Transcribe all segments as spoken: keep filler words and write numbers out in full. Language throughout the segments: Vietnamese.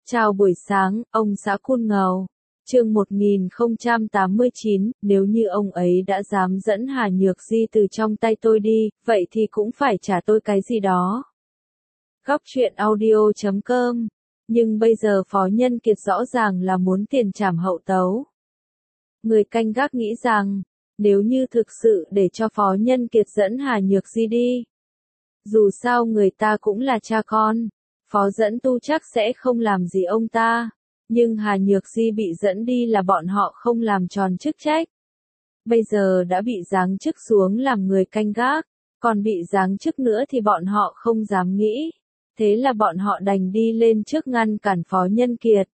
Chào buổi sáng, ông xã Cun Ngầu. Chương một nghìn không trăm tám mươi chín, nếu như ông ấy đã dám dẫn Hà Nhược Di từ trong tay tôi đi, vậy thì cũng phải trả tôi cái gì đó. Góc truyện audio chấm com. Nhưng bây giờ Phó Nhân Kiệt rõ ràng là muốn tiền trảm hậu tấu. Người canh gác nghĩ rằng, nếu như thực sự để cho Phó Nhân Kiệt dẫn Hà Nhược Di đi, dù sao người ta cũng là cha con, Phó Dẫn Tu chắc sẽ không làm gì ông ta. Nhưng Hà Nhược Di bị dẫn đi là bọn họ không làm tròn chức trách. Bây giờ đã bị giáng chức xuống làm người canh gác, còn bị giáng chức nữa thì bọn họ không dám nghĩ. Thế là bọn họ đành đi lên trước ngăn cản Phó Nhân Kiệt.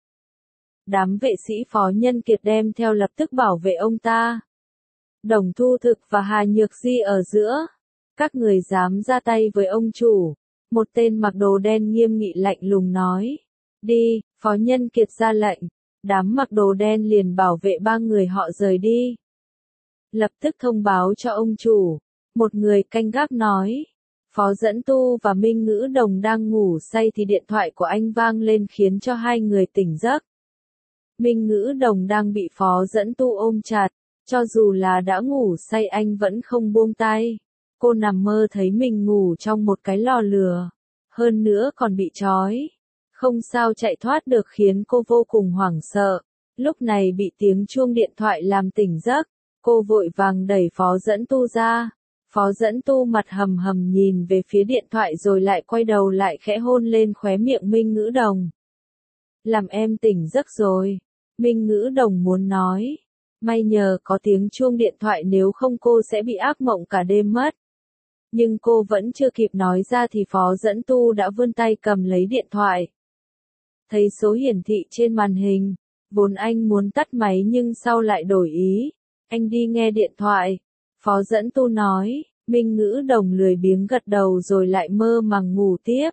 Đám vệ sĩ Phó Nhân Kiệt đem theo lập tức bảo vệ ông ta. Đồng Thu Thực và Hà Nhược Di ở giữa. Các người dám ra tay với ông chủ. Một tên mặc đồ đen nghiêm nghị lạnh lùng nói. Đi, Phó Nhân Kiệt ra lệnh. Đám mặc đồ đen liền bảo vệ ba người họ rời đi. Lập tức thông báo cho ông chủ. Một người canh gác nói. Phó Dẫn Tu và Minh Ngữ Đồng đang ngủ say thì điện thoại của anh vang lên khiến cho hai người tỉnh giấc. Minh Ngữ Đồng đang bị Phó Dẫn Tu ôm chặt. Cho dù là đã ngủ say anh vẫn không buông tay. Cô nằm mơ thấy mình ngủ trong một cái lò lửa. Hơn nữa còn bị trói. Không sao chạy thoát được khiến cô vô cùng hoảng sợ. Lúc này bị tiếng chuông điện thoại làm tỉnh giấc. Cô vội vàng đẩy Phó Dẫn Tu ra. Phó Dẫn Tu mặt hầm hầm nhìn về phía điện thoại rồi lại quay đầu lại khẽ hôn lên khóe miệng Minh Ngữ Đồng. Làm em tỉnh giấc rồi. Minh Ngữ Đồng muốn nói. May nhờ có tiếng chuông điện thoại nếu không cô sẽ bị ác mộng cả đêm mất. Nhưng cô vẫn chưa kịp nói ra thì Phó Dẫn Tu đã vươn tay cầm lấy điện thoại. Thấy số hiển thị trên màn hình, vốn anh muốn tắt máy nhưng sau lại đổi ý. Anh đi nghe điện thoại. Phó Dẫn Tu nói, Minh Ngữ Đồng lười biếng gật đầu rồi lại mơ màng ngủ tiếp.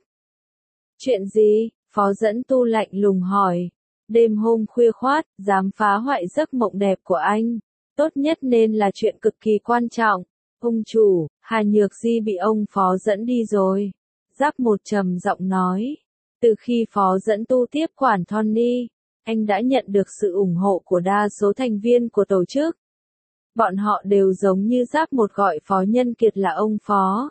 Chuyện gì? Phó Dẫn Tu lạnh lùng hỏi. Đêm hôm khuya khoắt, dám phá hoại giấc mộng đẹp của anh. Tốt nhất nên là chuyện cực kỳ quan trọng. Ông chủ, Hà Nhược Di bị ông Phó dẫn đi rồi. Giáp một trầm giọng nói. Từ khi Phó Dẫn Tu tiếp quản Tony, anh đã nhận được sự ủng hộ của đa số thành viên của tổ chức. Bọn họ đều giống như Giáp một gọi Phó Nhân Kiệt là ông Phó.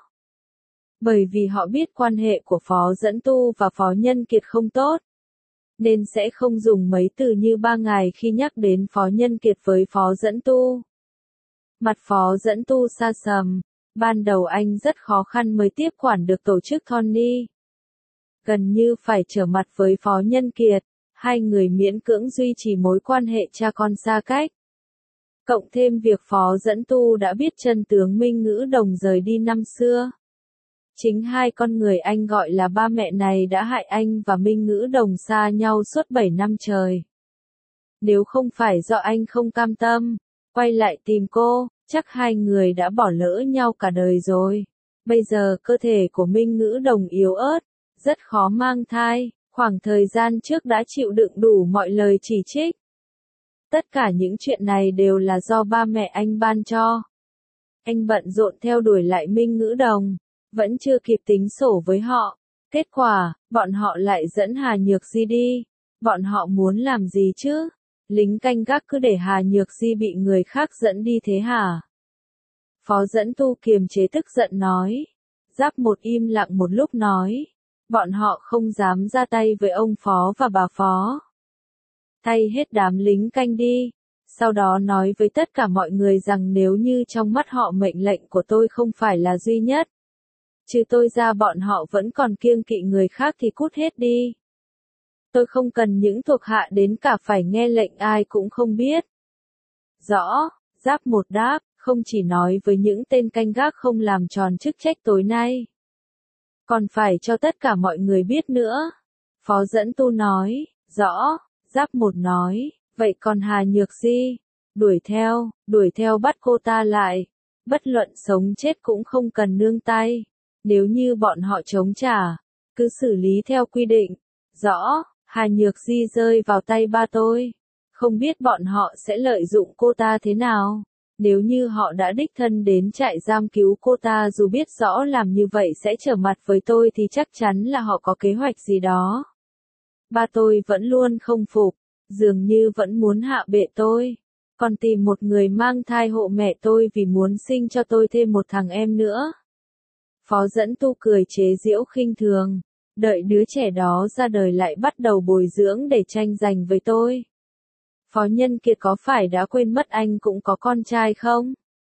Bởi vì họ biết quan hệ của Phó Dẫn Tu và Phó Nhân Kiệt không tốt. Nên sẽ không dùng mấy từ như ba ngày khi nhắc đến Phó Nhân Kiệt với Phó Dẫn Tu. Mặt Phó Dẫn Tu xa sầm. Ban đầu anh rất khó khăn mới tiếp quản được tổ chức Tony. Gần như phải trở mặt với Phó Nhân Kiệt. Hai người miễn cưỡng duy trì mối quan hệ cha con xa cách. Cộng thêm việc Phó Dẫn Tu đã biết chân tướng Minh Ngữ Đồng rời đi năm xưa. Chính hai con người anh gọi là ba mẹ này đã hại anh và Minh Ngữ Đồng xa nhau suốt bảy năm trời. Nếu không phải do anh không cam tâm, quay lại tìm cô, chắc hai người đã bỏ lỡ nhau cả đời rồi. Bây giờ cơ thể của Minh Ngữ Đồng yếu ớt, rất khó mang thai, khoảng thời gian trước đã chịu đựng đủ mọi lời chỉ trích. Tất cả những chuyện này đều là do ba mẹ anh ban cho. Anh bận rộn theo đuổi lại Minh Ngữ Đồng, vẫn chưa kịp tính sổ với họ. Kết quả, bọn họ lại dẫn Hà Nhược Di đi. Bọn họ muốn làm gì chứ? Lính canh gác cứ để Hà Nhược Di bị người khác dẫn đi thế hả? Phó Dẫn Tu kiềm chế tức giận nói. Giáp một im lặng một lúc nói. Bọn họ không dám ra tay với ông Phó và bà Phó. Thay hết đám lính canh đi. Sau đó nói với tất cả mọi người rằng nếu như trong mắt họ mệnh lệnh của tôi không phải là duy nhất. Trừ tôi ra bọn họ vẫn còn kiêng kỵ người khác thì cút hết đi. Tôi không cần những thuộc hạ đến cả phải nghe lệnh ai cũng không biết. Rõ, Giáp một đáp, không chỉ nói với những tên canh gác không làm tròn chức trách tối nay. Còn phải cho tất cả mọi người biết nữa. Phó Dẫn Tu nói, rõ, Giáp một nói, vậy còn Hà Nhược Di? Đuổi theo, đuổi theo bắt cô ta lại. Bất luận sống chết cũng không cần nương tay. Nếu như bọn họ chống trả, cứ xử lý theo quy định. Rõ, Hà Nhược Di rơi vào tay ba tôi. Không biết bọn họ sẽ lợi dụng cô ta thế nào. Nếu như họ đã đích thân đến trại giam cứu cô ta dù biết rõ làm như vậy sẽ trở mặt với tôi thì chắc chắn là họ có kế hoạch gì đó. Ba tôi vẫn luôn không phục, dường như vẫn muốn hạ bệ tôi. Còn tìm một người mang thai hộ mẹ tôi vì muốn sinh cho tôi thêm một thằng em nữa. Phó Dẫn Tu cười chế giễu khinh thường, đợi đứa trẻ đó ra đời lại bắt đầu bồi dưỡng để tranh giành với tôi. Phó Nhân Kiệt có phải đã quên mất anh cũng có con trai không?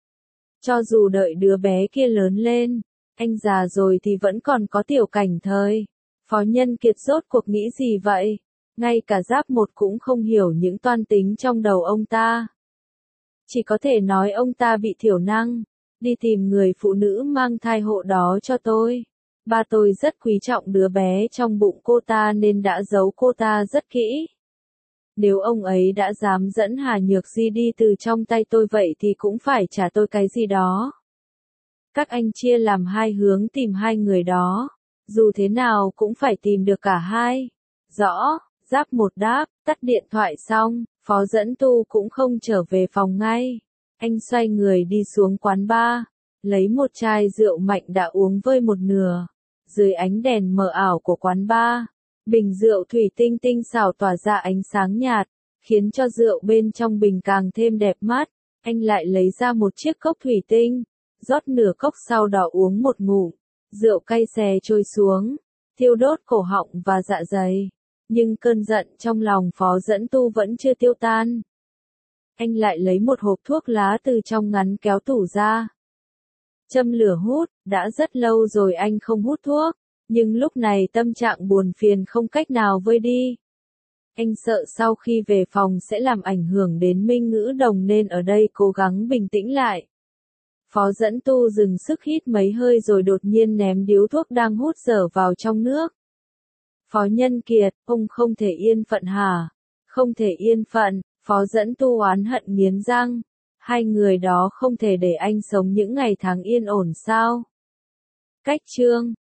Cho dù đợi đứa bé kia lớn lên, anh già rồi thì vẫn còn có Tiểu Cảnh Thời. Phó Nhân Kiệt rốt cuộc nghĩ gì vậy? Ngay cả Giáp Một cũng không hiểu những toan tính trong đầu ông ta. Chỉ có thể nói ông ta bị thiểu năng. Đi tìm người phụ nữ mang thai hộ đó cho tôi. Ba tôi rất quý trọng đứa bé trong bụng cô ta nên đã giấu cô ta rất kỹ. Nếu ông ấy đã dám dẫn Hà Nhược Di đi từ trong tay tôi vậy thì cũng phải trả tôi cái gì đó. Các anh chia làm hai hướng tìm hai người đó. Dù thế nào cũng phải tìm được cả hai. Rõ, Giáp Một đáp, tắt điện thoại xong, Phó Dẫn Tu cũng không trở về phòng ngay. Anh xoay người đi xuống quán bar, lấy một chai rượu mạnh đã uống vơi một nửa. Dưới ánh đèn mờ ảo của quán bar, bình rượu thủy tinh tinh xảo tỏa ra ánh sáng nhạt, khiến cho rượu bên trong bình càng thêm đẹp mắt. Anh lại lấy ra một chiếc cốc thủy tinh, rót nửa cốc sau đó uống một ngụm. Rượu cay xè trôi xuống, thiêu đốt cổ họng và dạ dày. Nhưng cơn giận trong lòng Phó Dẫn Tu vẫn chưa tiêu tan. Anh lại lấy một hộp thuốc lá từ trong ngăn kéo tủ ra. Châm lửa hút, đã rất lâu rồi anh không hút thuốc, nhưng lúc này tâm trạng buồn phiền không cách nào vơi đi. Anh sợ sau khi về phòng sẽ làm ảnh hưởng đến Minh Ngữ Đồng nên ở đây cố gắng bình tĩnh lại. Phó Dẫn Tu dừng sức hít mấy hơi rồi đột nhiên ném điếu thuốc đang hút dở vào trong nước. Phó Nhân Kiệt, ông không thể yên phận hả? Không thể yên phận, Phó Dẫn Tu oán hận nghiến răng. Hai người đó không thể để anh sống những ngày tháng yên ổn sao? Cách chương